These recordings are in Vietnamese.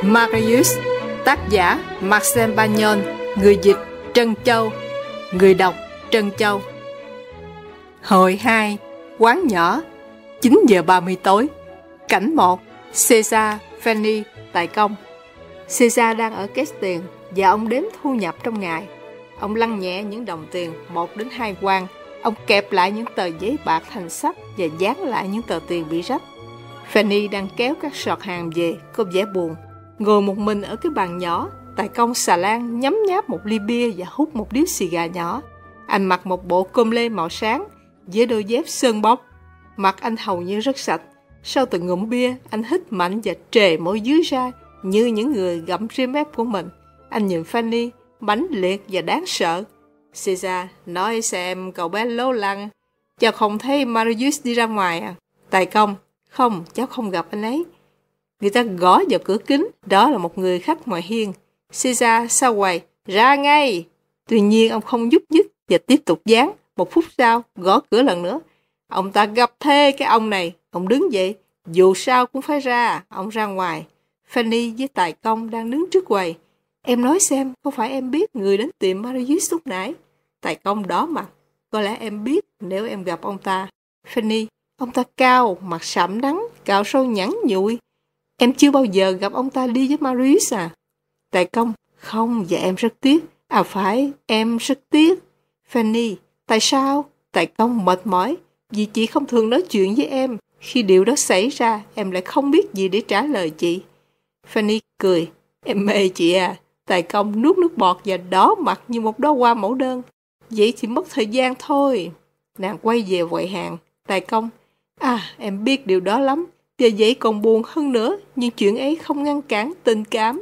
Marius, tác giả Marcel Bagnon, người dịch Trân Châu, người đọc Trân Châu. Hồi 2, quán nhỏ, 9 giờ 30 tối. Cảnh 1, Caesar, Fanny, Tài Công. Caesar đang ở két tiền và ông đếm thu nhập trong ngày. Ông lăn nhẹ những đồng tiền 1 đến 2 quan. Ông kẹp lại những tờ giấy bạc thành sách và dán lại những tờ tiền bị rách. Fanny đang kéo các sọt hàng về, có vẻ buồn. Ngồi một mình ở cái bàn nhỏ, Tài Công xà lan nhấm nháp một ly bia và hút một điếu xì gà nhỏ. Anh mặc một bộ com lê màu sáng với đôi dép sơn bóng. Mặt anh hầu như rất sạch. Sau từng ngụm bia, anh hít mạnh và trề môi dưới ra như những người gặm ria mép của mình. Anh nhìn Fanny, mãnh liệt và đáng sợ. Caesar nói xem cậu bé lố lăng, cháu không thấy Marius đi ra ngoài à? Tài Công, không, cháu không gặp anh ấy. Người ta gõ vào cửa kính, đó là một người khách ngoài hiên. Caesar sau quầy, ra ngay. Tuy nhiên ông không nhúc nhích và tiếp tục dán. Một phút sau, gõ cửa lần nữa. Ông ta gặp thê cái ông này. Ông đứng dậy, dù sao cũng phải ra. Ông ra ngoài. Fanny với Tài Công đang đứng trước quầy. Em nói xem, có phải em biết người đến tìm Marius lúc nãy? Tài Công đỏ mặt. Có lẽ em biết nếu em gặp ông ta. Fanny, ông ta cao, mặt sạm đắng, cạo sâu nhẵn nhụi. Em chưa bao giờ gặp ông ta đi với Marius à? Tài Công, không, và em rất tiếc. À phải, em rất tiếc. Fanny, tại sao? Tài Công mệt mỏi. Vì chị không thường nói chuyện với em. Khi điều đó xảy ra, em lại không biết gì để trả lời chị. Fanny cười. Em mê chị à? Tài Công nuốt nước bọt và đỏ mặt như một đóa hoa mẫu đơn. Vậy thì mất thời gian thôi. Nàng quay về quầy hàng. Tài Công, à, em biết điều đó lắm. Và vậy còn buồn hơn nữa, nhưng chuyện ấy không ngăn cản tình cảm.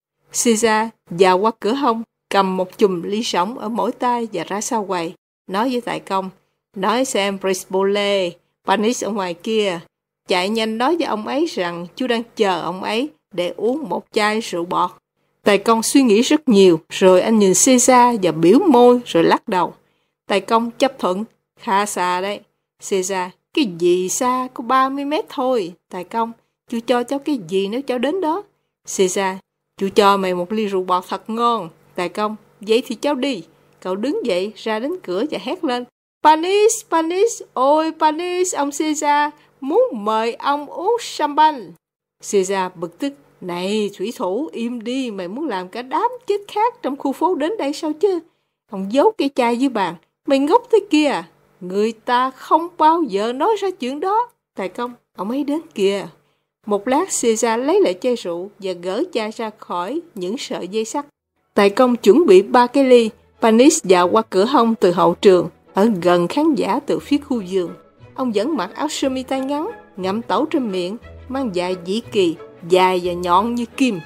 Caesar dạo qua cửa hông, cầm một chùm ly sóng ở mỗi tay và ra sau quầy, nói với Tài Công, nói xem Brisbole, Panis ở ngoài kia, chạy nhanh nói với ông ấy rằng chú đang chờ ông ấy để uống một chai rượu bọt. Tài Công suy nghĩ rất nhiều, rồi anh nhìn Caesar và biểu môi rồi lắc đầu. Tài Công chấp thuận, khá xa đấy. Caesar, cái gì xa, có 30 mét thôi. Tài Công, chú cho cháu cái gì nếu cháu đến đó? Caesar, chú cho mày một ly rượu bọt thật ngon. Tài Công, vậy thì cháu đi. Cậu đứng dậy, ra đến cửa và hét lên. Panis, Panis, ôi Panis, ông Caesar, muốn mời ông uống champagne. Caesar bực tức, này thủy thủ, im đi, mày muốn làm cả đám chết khác trong khu phố đến đây sao chứ? Ông giấu cái chai dưới bàn, mày ngốc thế kia à? Người ta không bao giờ nói ra chuyện đó. Tài Công, ông ấy đến kìa. Một lát Caesar lấy lại chai rượu và gỡ chai ra khỏi những sợi dây sắt. Tài Công chuẩn bị 3 cái ly. Panis dạo qua cửa hông từ hậu trường, ở gần khán giả từ phía khu vườn. Ông vẫn mặc áo sơ mi tay ngắn, ngậm tẩu trên miệng, mang dài dĩ kỳ, dài và nhọn như kim.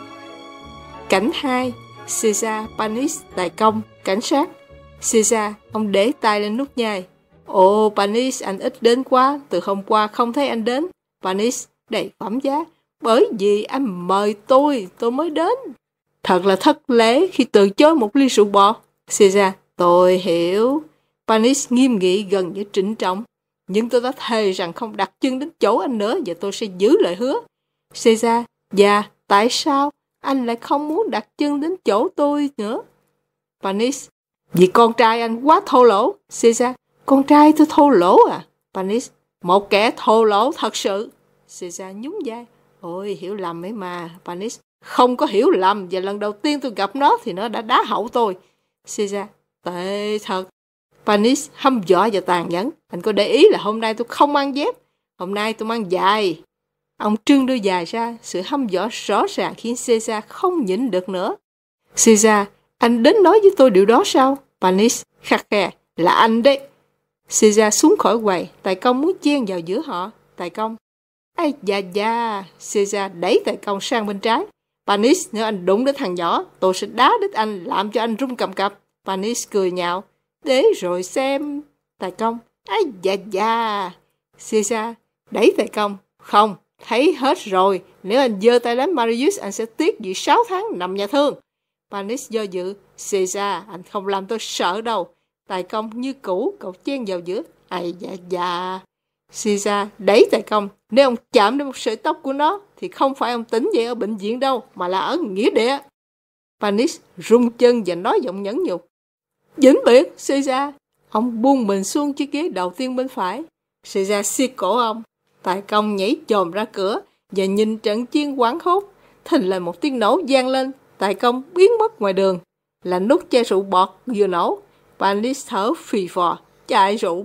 Cảnh 2, Caesar, Panis, Tài Công, cảnh sát. Caesar, ông để tay lên nút nhai. Ồ, Panis, anh ít đến quá, từ hôm qua không thấy anh đến. Panis, đầy phẩm giá, bởi vì anh mời tôi mới đến. Thật là thất lễ khi từ chối một ly rượu bọt. Caesar, tôi hiểu. Panis nghiêm nghị gần như trịnh trọng. Nhưng tôi đã thề rằng không đặt chân đến chỗ anh nữa và tôi sẽ giữ lời hứa. Caesar, dạ, tại sao anh lại không muốn đặt chân đến chỗ tôi nữa? Panis, vì con trai anh quá thô lỗ. Caesar, con trai tôi thô lỗ à? Panis, một kẻ thô lỗ thật sự. Caesar nhún vai. Ôi, hiểu lầm ấy mà. Panis, không có hiểu lầm, và lần đầu tiên tôi gặp nó thì nó đã đá hậu tôi. Caesar, tệ thật. Panis hăm dọa và tàn nhẫn. Anh có để ý là hôm nay tôi không mang dép, hôm nay tôi mang giày. Ông trưng đôi giày ra, sự hăm dọa rõ ràng khiến Caesar không nhịn được nữa. Caesar, anh đến nói với tôi điều đó sao? Panis khắc khe, là anh đấy. Caesar xuống khỏi quầy, Tài Công muốn chen vào giữa họ. Tài Công, ây da, Caesar đẩy Tài Công sang bên trái. Panis, nếu anh đụng đến thằng nhỏ, tôi sẽ đá đít anh, làm cho anh rung cầm cập. Panis cười nhạo, để rồi xem. Tài Công, ây da. Caesar đẩy Tài Công, không, thấy hết rồi, nếu anh giơ tay đánh Marius, anh sẽ tiếc vì 6 tháng nằm nhà thương. Panis do dự, Caesar, anh không làm tôi sợ đâu. Tài Công như cũ, cậu chen vào giữa. Ây da. Caesar đẩy Tài Công. Nếu ông chạm đến một sợi tóc của nó, thì không phải ông tỉnh dậy ở bệnh viện đâu, mà là ở nghĩa địa. Panis rung chân và nói giọng nhẫn nhục. Vĩnh biệt, Caesar. Ông buông mình xuống chiếc ghế đầu tiên bên phải. Caesar siết cổ ông. Tài Công nhảy chồm ra cửa và nhìn trận chiến hoảng hốt. Thình lình một tiếng nổ vang lên. Tài Công biến mất ngoài đường. Là nút chai rượu bọt vừa nổ. Panis thở phì phò. Chai rượu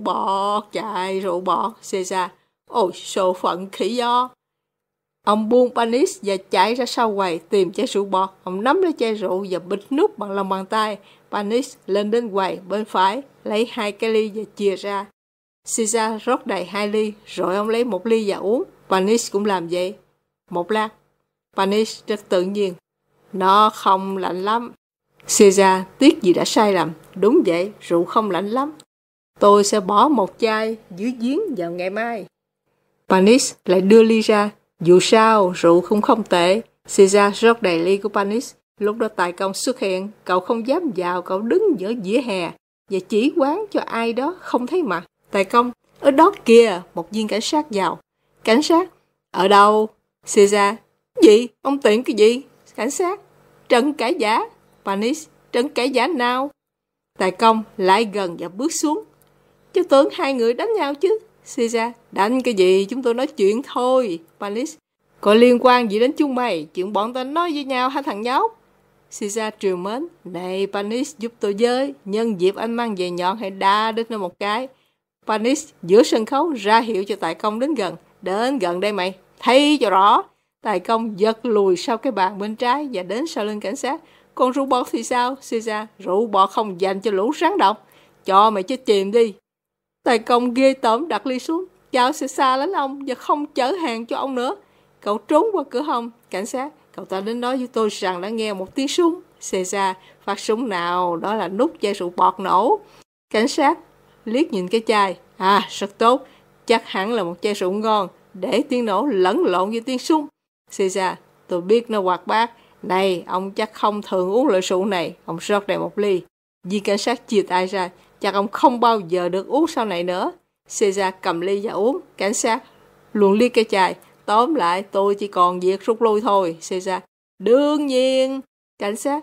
bọt, Caesar. Ôi, số phận khỉ do. Ông buông Panis và chạy ra sau quầy tìm chai rượu bọt. Ông nắm lấy chai rượu và bịt nút bằng lòng bàn tay. Panis lên đến quầy bên phải, lấy 2 cái ly và chia ra. Caesar rót đầy 2 ly, rồi ông lấy 1 ly và uống. Panis cũng làm vậy. Một lát, Panis rất tự nhiên. Nó không lạnh lắm. Caesar tiếc gì đã sai lầm. Đúng vậy, rượu không lạnh lắm. Tôi sẽ bỏ 1 chai dưới giếng vào ngày mai. Panis lại đưa ly ra. Dù sao, rượu cũng không tệ. Caesar rót đầy ly của Panis. Lúc đó Tài Công xuất hiện. Cậu không dám vào, cậu đứng giữa vỉa hè và chỉ quán cho ai đó không thấy mặt. Tài Công, ở đó kìa. Một viên cảnh sát vào. Cảnh sát? Ở đâu? Caesar, gì? Ông tiện cái gì? Cảnh sát, trận cãi giả. Panis, trận cãi giả nào? Tài Công lại gần và bước xuống. Chứ tưởng 2 người đánh nhau chứ. Caesar, đánh cái gì? Chúng tôi nói chuyện thôi. Panis, có liên quan gì đến chúng mày? Chuyện bọn tao nói với nhau hả thằng nhóc? Caesar triều mến. Này Panis, giúp tôi với. Nhân dịp anh mang về nhọn hãy đá đứt nó một cái. Panis giữa sân khấu ra hiệu cho Tài Công đến gần. Đến gần đây mày, thấy cho rõ. Tài Công giật lùi sau cái bàn bên trái và đến sau lưng cảnh sát. Còn rượu bọt thì sao? Caesar, rượu bọt không dành cho lũ rắn độc. Cho mày chết chìm đi. Tài Công ghê tởm đặt ly xuống. Cháu sẽ xa lánh ông và không chở hàng cho ông nữa. Cậu trốn qua cửa hông. Cảnh sát, cậu ta đến nói với tôi rằng đã nghe một tiếng súng. Caesar, phát súng nào? Đó là nút chai rượu bọt nổ. Cảnh sát liếc nhìn cái chai. À, rất tốt. Chắc hẳn là một chai rượu ngon. Để tiếng nổ lẫn lộn với tiếng súng. Caesar, tôi biết nó hoạt bát. Này, ông chắc không thường uống loại rượu này. Ông rót đầy 1 ly. Vì cảnh sát chia tay ra. Chắc ông không bao giờ được uống sau này nữa. Caesar cầm ly và uống. Cảnh sát luồn liếc cái chai. Tóm lại, tôi chỉ còn việc rút lui thôi. Caesar, đương nhiên. Cảnh sát,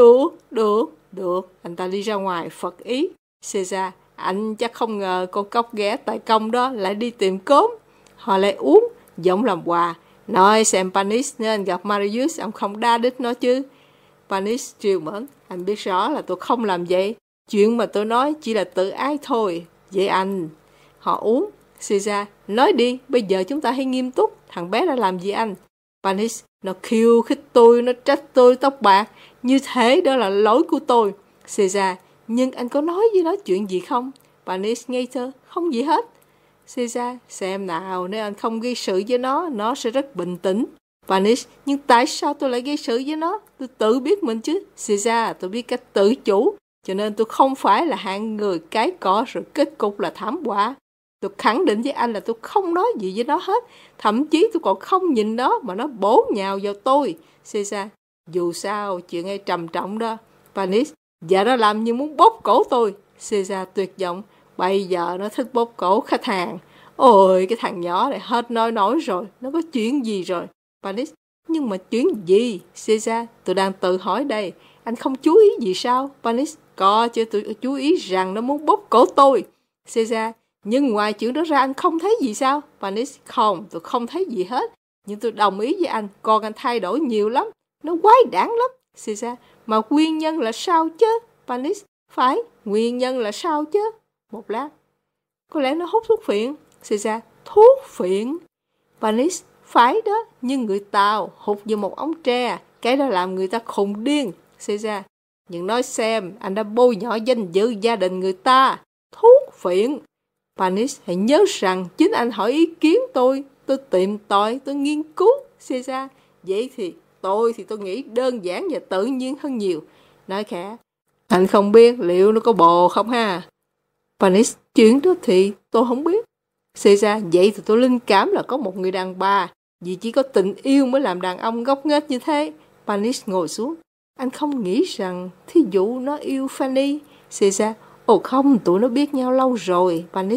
được. Anh ta đi ra ngoài, phật ý. Caesar, anh chắc không ngờ con cóc ghẻ Tài Công đó lại đi tìm cốm. Họ lại uống, giống làm quà. Nói xem Panis, nếu anh gặp Marius, ông không đa đích nó chứ. Panis triều mẫn. Anh biết rõ là tôi không làm vậy. Chuyện mà tôi nói chỉ là tự ái thôi. Vậy anh. Họ uống. Caesar, nói đi, bây giờ chúng ta hãy nghiêm túc. Thằng bé đã làm gì anh? Panis, nó khiêu khích tôi, nó trách tôi tóc bạc. Như thế đó là lỗi của tôi. Caesar, nhưng anh có nói với nó chuyện gì không? Panis ngây thơ, không gì hết. Caesar, xem nào, nếu anh không gây sự với nó sẽ rất bình tĩnh. Panis, nhưng tại sao tôi lại gây sự với nó? Tôi tự biết mình chứ. Caesar, tôi biết cách tự chủ, cho nên tôi không phải là hạng người cái cỏ rồi kết cục là thảm họa. Tôi khẳng định với anh là tôi không nói gì với nó hết. Thậm chí tôi còn không nhìn nó mà nó bổ nhào vào tôi. Caesar, dù sao chuyện ấy trầm trọng đó. Panis, dạ nó làm như muốn bóp cổ tôi. Caesar tuyệt vọng. Bây giờ nó thích bóp cổ khách hàng. Ôi, cái thằng nhỏ này hết nói nổi rồi. Nó có chuyện gì rồi? Panis, nhưng mà chuyện gì? Caesar, tôi đang tự hỏi đây. Anh không chú ý gì sao? Panis, có chứ, tôi chú ý rằng nó muốn bóp cổ tôi. Caesar, nhưng ngoài chuyện đó ra anh không thấy gì sao? Panis, không, tôi không thấy gì hết. Nhưng tôi đồng ý với anh, con anh thay đổi nhiều lắm. Nó quái đản lắm. Caesar, mà nguyên nhân là sao chứ? Panis, phải, nguyên nhân là sao chứ? Một lát. Có lẽ nó hút thuốc phiện. Caesar, thuốc phiện? Panis, phải đó, nhưng người Tàu hút vô một ống tre. Cái đó làm người ta khùng điên. Caesar, nhưng nói xem, anh đã bôi nhọ danh dự gia đình người ta. Thuốc phiện? Panis, hãy nhớ rằng chính anh hỏi ý kiến tôi tìm tòi, tôi nghiên cứu. Caesar, vậy thì tôi nghĩ đơn giản và tự nhiên hơn nhiều. Nói khẽ, anh không biết liệu nó có bồ không ha? Panis, chuyện đó thì tôi không biết. Caesar, vậy thì tôi linh cảm là có một người đàn bà, vì chỉ có tình yêu mới làm đàn ông ngốc nghếch như thế. Panis ngồi xuống. Anh không nghĩ rằng thí dụ nó yêu Fanny. Caesar, ồ không, tụi nó biết nhau lâu rồi. Panis,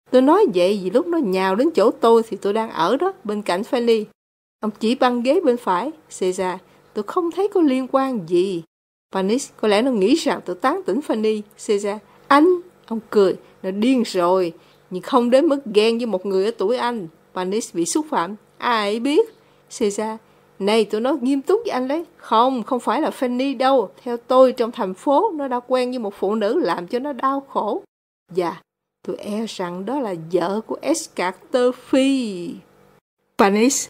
Tôi nói vậy vì lúc nó nhào đến chỗ tôi thì tôi đang ở đó, bên cạnh Fanny. Ông chỉ băng ghế bên phải. Caesar, tôi không thấy có liên quan gì. Panis, có lẽ nó nghĩ rằng tôi tán tỉnh Fanny. Caesar, anh, ông cười, nó điên rồi, nhưng không đến mức ghen với một người ở tuổi anh. Panis bị xúc phạm, ai biết. Caesar, này tôi nói nghiêm túc với anh đấy. Không phải là Fanny đâu. Theo tôi trong thành phố, nó đã quen với một phụ nữ làm cho nó đau khổ. Dạ, tôi e rằng đó là vợ của Escarter Phi. Panis,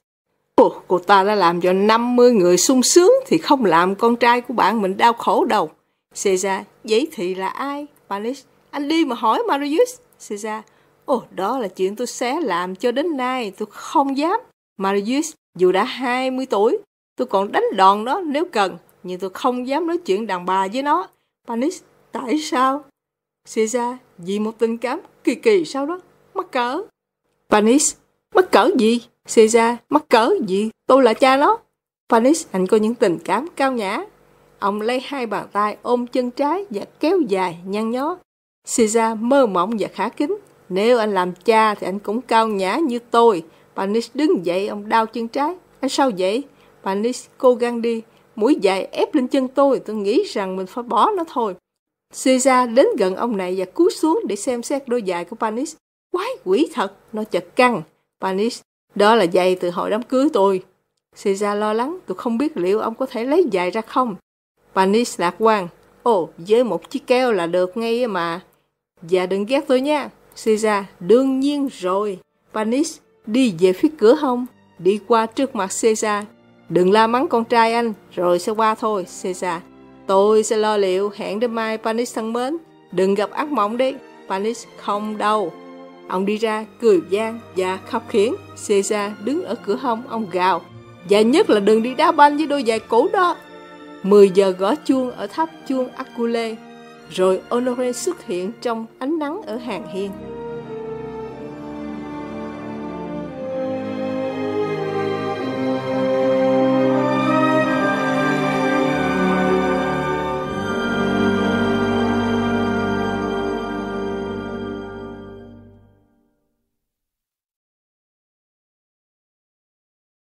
cô ta đã làm cho 50 người sung sướng thì không làm con trai của bạn mình đau khổ đâu. Caesar, vậy thì là ai? Panis, anh đi mà hỏi Marius. Caesar, đó là chuyện tôi sẽ làm cho đến nay, tôi không dám. Marius, dù đã 20 tuổi, tôi còn đánh đòn nó nếu cần, nhưng tôi không dám nói chuyện đàn bà với nó. Panis, tại sao? Caesar, vì một tình cảm kỳ kỳ sao đó, mắc cỡ. Panis, mắc cỡ gì? Caesar, mắc cỡ gì? Tôi là cha nó. Panis, anh có những tình cảm cao nhã. Ông lấy hai bàn tay ôm chân trái và kéo dài, nhăn nhó. Caesar mơ mộng và khả kính. Nếu anh làm cha thì anh cũng cao nhã như tôi. Panis đứng dậy, ông đau chân trái. Anh sao vậy? Panis cố gắng đi. Mũi dài ép lên chân tôi nghĩ rằng mình phải bỏ nó thôi. Caesar đến gần ông này và cúi xuống để xem xét đôi giày của Panis. Quái quỷ thật, nó chật căng. Panis, đó là giày từ hồi đám cưới tôi. Caesar lo lắng, tôi không biết liệu ông có thể lấy giày ra không. Panis lạc quan, với một chiếc keo là được ngay mà. Và đừng ghét tôi nha. Caesar, đương nhiên rồi. Panis đi về phía cửa hông, đi qua trước mặt Caesar. Đừng la mắng con trai anh, rồi sẽ qua thôi. Caesar, tôi sẽ lo liệu, hẹn đến mai Panis thân mến. Đừng gặp ác mộng đi. Panis, không đâu. Ông đi ra, cười vang và khóc khiển. Caesar đứng ở cửa hông, ông gào. Và nhất là đừng đi đá banh với đôi giày cũ đó. 10 giờ gõ chuông ở tháp chuông Accule. Rồi Honoré xuất hiện trong ánh nắng ở hàng hiên.